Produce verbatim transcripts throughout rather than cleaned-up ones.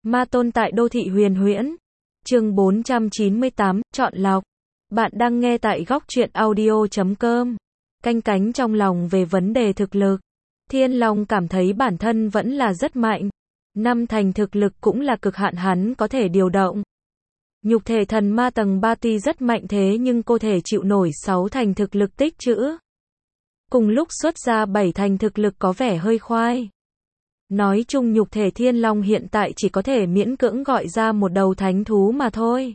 Ma tôn tại đô thị huyền huyễn. Chương bốn trăm chín mươi tám, chọn lọc. Bạn đang nghe tại góc truyện audio chấm com. Canh cánh trong lòng về vấn đề thực lực. Thiên Long cảm thấy bản thân vẫn là rất mạnh. Năm thành thực lực cũng là cực hạn hắn có thể điều động. Nhục thể thần ma tầng ba tuy rất mạnh thế nhưng cô thể chịu nổi sáu thành thực lực tích trữ. Cùng lúc xuất ra bảy thành thực lực có vẻ hơi khoai. Nói chung nhục thể Thiên Long hiện tại chỉ có thể miễn cưỡng gọi ra một đầu thánh thú mà thôi.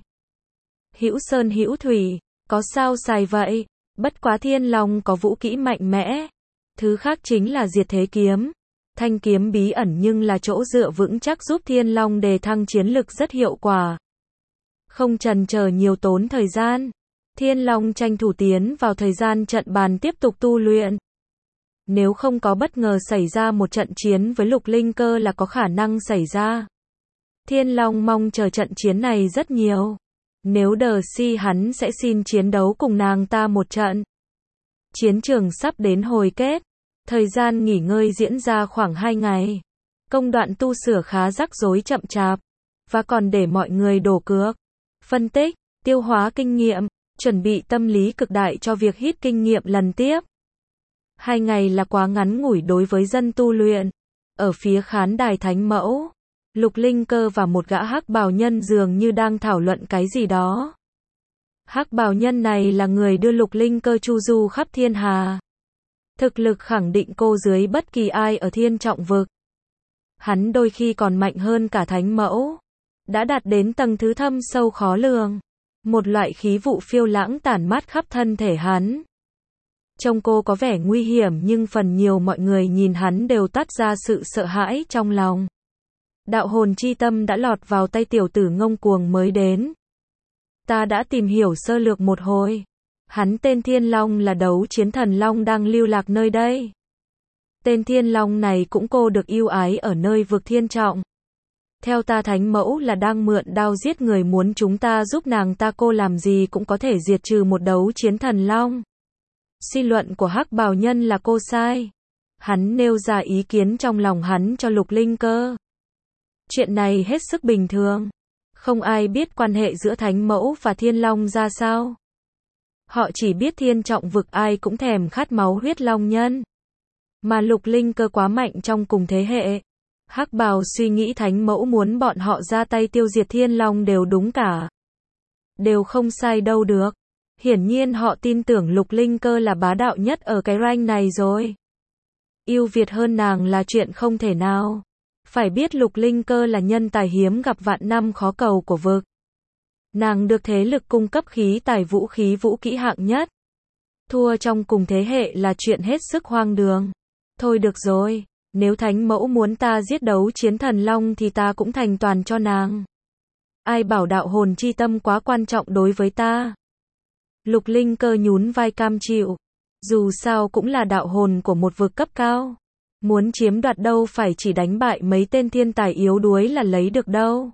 Hữu sơn hữu thủy, có sao xài vậy, bất quá Thiên Long có vũ kỹ mạnh mẽ. Thứ khác chính là diệt thế kiếm. Thanh kiếm bí ẩn nhưng là chỗ dựa vững chắc giúp Thiên Long đề thăng chiến lực rất hiệu quả. Không chần chờ nhiều tốn thời gian, Thiên Long tranh thủ tiến vào thời gian trận bàn tiếp tục tu luyện. Nếu không có bất ngờ xảy ra một trận chiến với Lục Linh Cơ là có khả năng xảy ra. Thiên Long mong chờ trận chiến này rất nhiều. Nếu đờ si hắn sẽ xin chiến đấu cùng nàng ta một trận. Chiến trường sắp đến hồi kết. Thời gian nghỉ ngơi diễn ra khoảng hai ngày. Công đoạn tu sửa khá rắc rối chậm chạp. Và còn để mọi người đổ cược. Phân tích, tiêu hóa kinh nghiệm, chuẩn bị tâm lý cực đại cho việc hít kinh nghiệm lần tiếp. Hai ngày là quá ngắn ngủi đối với dân tu luyện. Ở phía khán đài thánh mẫu, Lục Linh Cơ và một gã hắc bào nhân dường như đang thảo luận cái gì đó. Hắc bào nhân này là người đưa Lục Linh Cơ chu du khắp thiên hà. Thực lực khẳng định cô dưới bất kỳ ai ở thiên trọng vực. Hắn đôi khi còn mạnh hơn cả thánh mẫu. Đã đạt đến tầng thứ thâm sâu khó lường. Một loại khí vụ phiêu lãng tản mát khắp thân thể hắn. Trông cô có vẻ nguy hiểm nhưng phần nhiều mọi người nhìn hắn đều toát ra sự sợ hãi trong lòng. Đạo hồn chi tâm đã lọt vào tay tiểu tử ngông cuồng mới đến. Ta đã tìm hiểu sơ lược một hồi. Hắn tên Thiên Long là đấu chiến thần Long đang lưu lạc nơi đây. Tên Thiên Long này cũng cô được yêu ái ở nơi vực thiên trọng. Theo ta thánh mẫu là đang mượn đao giết người muốn chúng ta giúp nàng ta cô làm gì cũng có thể diệt trừ một đấu chiến thần Long. Suy luận của hắc bào nhân là cô sai. Hắn nêu ra ý kiến trong lòng hắn cho Lục Linh Cơ. Chuyện này hết sức bình thường. Không ai biết quan hệ giữa thánh mẫu và Thiên Long ra sao. Họ chỉ biết thiên trọng vực ai cũng thèm khát máu huyết long nhân. Mà Lục Linh Cơ quá mạnh trong cùng thế hệ. Hắc bào suy nghĩ thánh mẫu muốn bọn họ ra tay tiêu diệt Thiên Long đều đúng cả. Đều không sai đâu được. Hiển nhiên họ tin tưởng Lục Linh Cơ là bá đạo nhất ở cái ranh này rồi. Yêu Việt hơn nàng là chuyện không thể nào. Phải biết Lục Linh Cơ là nhân tài hiếm gặp vạn năm khó cầu của vực. Nàng được thế lực cung cấp khí tài vũ khí vũ kỹ hạng nhất. Thua trong cùng thế hệ là chuyện hết sức hoang đường. Thôi được rồi, nếu thánh mẫu muốn ta giết đấu chiến thần Long thì ta cũng thành toàn cho nàng. Ai bảo đạo hồn chi tâm quá quan trọng đối với ta. Lục Linh Cơ nhún vai cam chịu. Dù sao cũng là đạo hồn của một vực cấp cao. Muốn chiếm đoạt đâu phải chỉ đánh bại mấy tên thiên tài yếu đuối là lấy được đâu.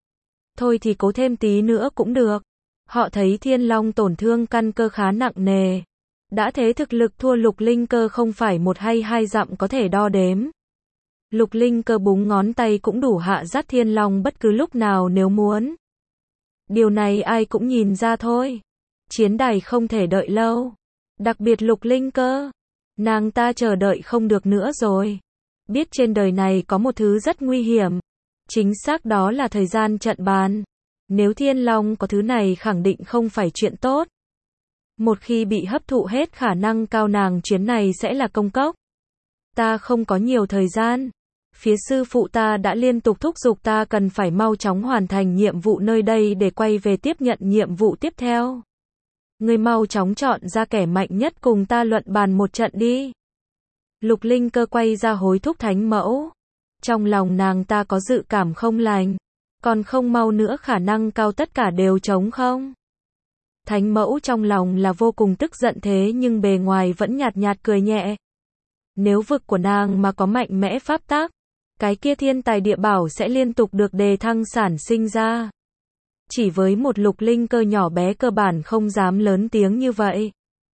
Thôi thì cố thêm tí nữa cũng được. Họ thấy Thiên Long tổn thương căn cơ khá nặng nề. Đã thế thực lực thua Lục Linh Cơ không phải một hay hai dặm có thể đo đếm. Lục Linh Cơ búng ngón tay cũng đủ hạ dắt Thiên Long bất cứ lúc nào nếu muốn. Điều này ai cũng nhìn ra thôi. Chiến đài không thể đợi lâu. Đặc biệt Lục Linh Cơ. Nàng ta chờ đợi không được nữa rồi. Biết trên đời này có một thứ rất nguy hiểm. Chính xác đó là thời gian trận bàn. Nếu Thiên Long có thứ này khẳng định không phải chuyện tốt. Một khi bị hấp thụ hết khả năng cao nàng chuyến này sẽ là công cốc. Ta không có nhiều thời gian. Phía sư phụ ta đã liên tục thúc giục ta cần phải mau chóng hoàn thành nhiệm vụ nơi đây để quay về tiếp nhận nhiệm vụ tiếp theo. Ngươi mau chóng chọn ra kẻ mạnh nhất cùng ta luận bàn một trận đi. Lục Linh Cơ quay ra hối thúc thánh mẫu. Trong lòng nàng ta có dự cảm không lành. Còn không mau nữa khả năng cao tất cả đều trống không. Thánh mẫu trong lòng là vô cùng tức giận thế nhưng bề ngoài vẫn nhạt nhạt cười nhẹ. Nếu vực của nàng mà có mạnh mẽ pháp tắc, cái kia thiên tài địa bảo sẽ liên tục được đề thăng sản sinh ra. Chỉ với một Lục Linh Cơ nhỏ bé cơ bản không dám lớn tiếng như vậy.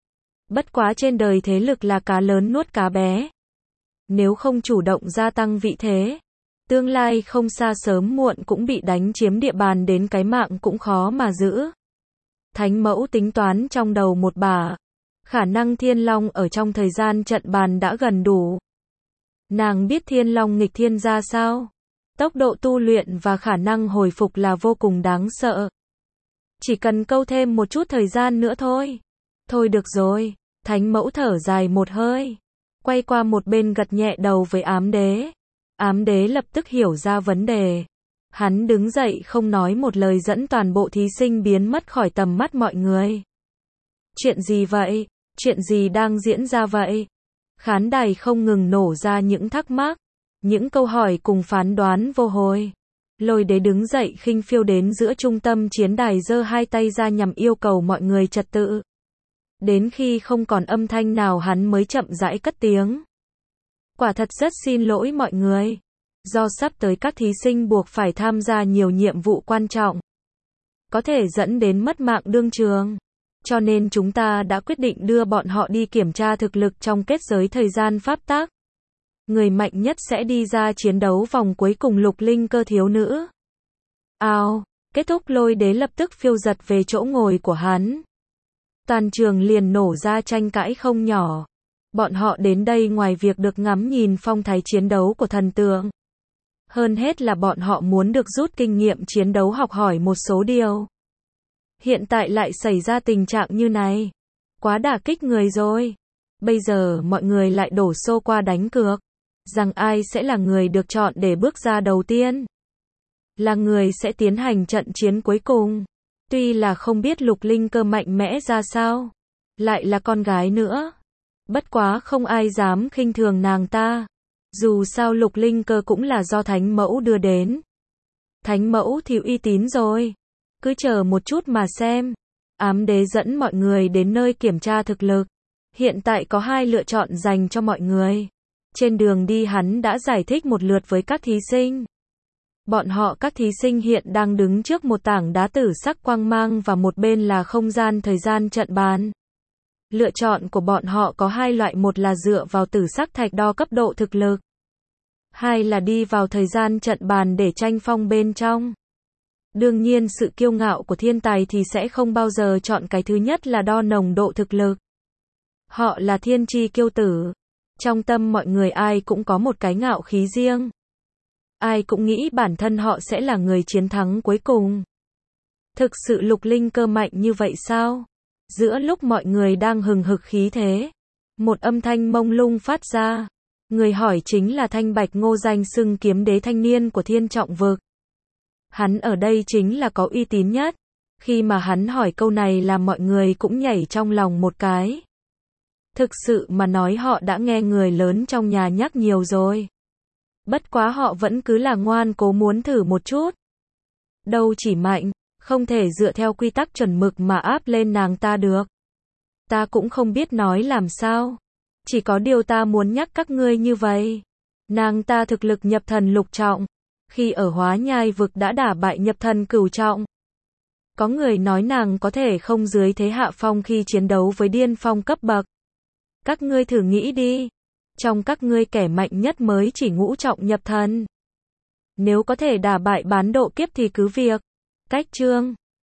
Bất quá trên đời thế lực là cá lớn nuốt cá bé. Nếu không chủ động gia tăng vị thế, Tương lai không xa sớm muộn cũng bị đánh chiếm địa bàn đến cái mạng cũng khó mà giữ. Thánh mẫu tính toán trong đầu một bà. Khả năng Thiên Long ở trong thời gian trận bàn đã gần đủ. Nàng biết Thiên Long nghịch thiên ra sao. Tốc độ tu luyện và khả năng hồi phục là vô cùng đáng sợ. Chỉ cần câu thêm một chút thời gian nữa thôi. Thôi được rồi, thánh mẫu thở dài một hơi. Quay qua một bên gật nhẹ đầu với ám đế. Ám đế lập tức hiểu ra vấn đề. Hắn đứng dậy không nói một lời dẫn toàn bộ thí sinh biến mất khỏi tầm mắt mọi người. Chuyện gì vậy? Chuyện gì đang diễn ra vậy? Khán đài không ngừng nổ ra những thắc mắc, những câu hỏi cùng phán đoán vô hồi. Lôi đế đứng dậy khinh phiêu đến giữa trung tâm chiến đài giơ hai tay ra nhằm yêu cầu mọi người trật tự. Đến khi không còn âm thanh nào hắn mới chậm rãi cất tiếng. Quả thật rất xin lỗi mọi người. Do sắp tới các thí sinh buộc phải tham gia nhiều nhiệm vụ quan trọng. Có thể dẫn đến mất mạng đương trường. Cho nên chúng ta đã quyết định đưa bọn họ đi kiểm tra thực lực trong kết giới thời gian pháp tắc. Người mạnh nhất sẽ đi ra chiến đấu vòng cuối cùng Lục Linh Cơ thiếu nữ. Ao, kết thúc Lôi đế lập tức phiêu giật về chỗ ngồi của hắn. Toàn trường liền nổ ra tranh cãi không nhỏ. Bọn họ đến đây ngoài việc được ngắm nhìn phong thái chiến đấu của thần tượng. Hơn hết là bọn họ muốn được rút kinh nghiệm chiến đấu học hỏi một số điều. Hiện tại lại xảy ra tình trạng như này. Quá đả kích người rồi. Bây giờ mọi người lại đổ xô qua đánh cược. Rằng ai sẽ là người được chọn để bước ra đầu tiên. Là người sẽ tiến hành trận chiến cuối cùng. Tuy là không biết Lục Linh Cơ mạnh mẽ ra sao. Lại là con gái nữa. Bất quá không ai dám khinh thường nàng ta. Dù sao Lục Linh Cơ cũng là do Thánh Mẫu đưa đến. Thánh Mẫu thì uy tín rồi. Cứ chờ một chút mà xem. Ám đế dẫn mọi người đến nơi kiểm tra thực lực. Hiện tại có hai lựa chọn dành cho mọi người. Trên đường đi hắn đã giải thích một lượt với các thí sinh. Bọn họ các thí sinh hiện đang đứng trước một tảng đá tử sắc quang mang và một bên là không gian thời gian trận bàn. Lựa chọn của bọn họ có hai loại, một là dựa vào tử sắc thạch đo cấp độ thực lực. Hai là đi vào thời gian trận bàn để tranh phong bên trong. Đương nhiên sự kiêu ngạo của thiên tài thì sẽ không bao giờ chọn cái thứ nhất là đo nồng độ thực lực. Họ là thiên tri kiêu tử. Trong tâm mọi người ai cũng có một cái ngạo khí riêng. Ai cũng nghĩ bản thân họ sẽ là người chiến thắng cuối cùng. Thực sự Lục Linh Cơ mạnh như vậy sao? Giữa lúc mọi người đang hừng hực khí thế, một âm thanh mông lung phát ra. Người hỏi chính là Thanh Bạch Ngô, danh xưng kiếm đế thanh niên của Thiên Trọng Vực. Hắn ở đây chính là có uy tín nhất. Khi mà hắn hỏi câu này làm mọi người cũng nhảy trong lòng một cái. Thực sự mà nói họ đã nghe người lớn trong nhà nhắc nhiều rồi. Bất quá họ vẫn cứ là ngoan cố muốn thử một chút. Đâu chỉ mạnh, không thể dựa theo quy tắc chuẩn mực mà áp lên nàng ta được. Ta cũng không biết nói làm sao. Chỉ có điều ta muốn nhắc các ngươi như vậy. Nàng ta thực lực nhập thần lục trọng. Khi ở Hóa Nhai Vực đã đả bại nhập thần cửu trọng. Có người nói nàng có thể không dưới thế hạ phong khi chiến đấu với điên phong cấp bậc. Các ngươi thử nghĩ đi. Trong các ngươi kẻ mạnh nhất mới chỉ ngũ trọng nhập thần. Nếu có thể đả bại bán độ kiếp thì cứ việc. Cách chương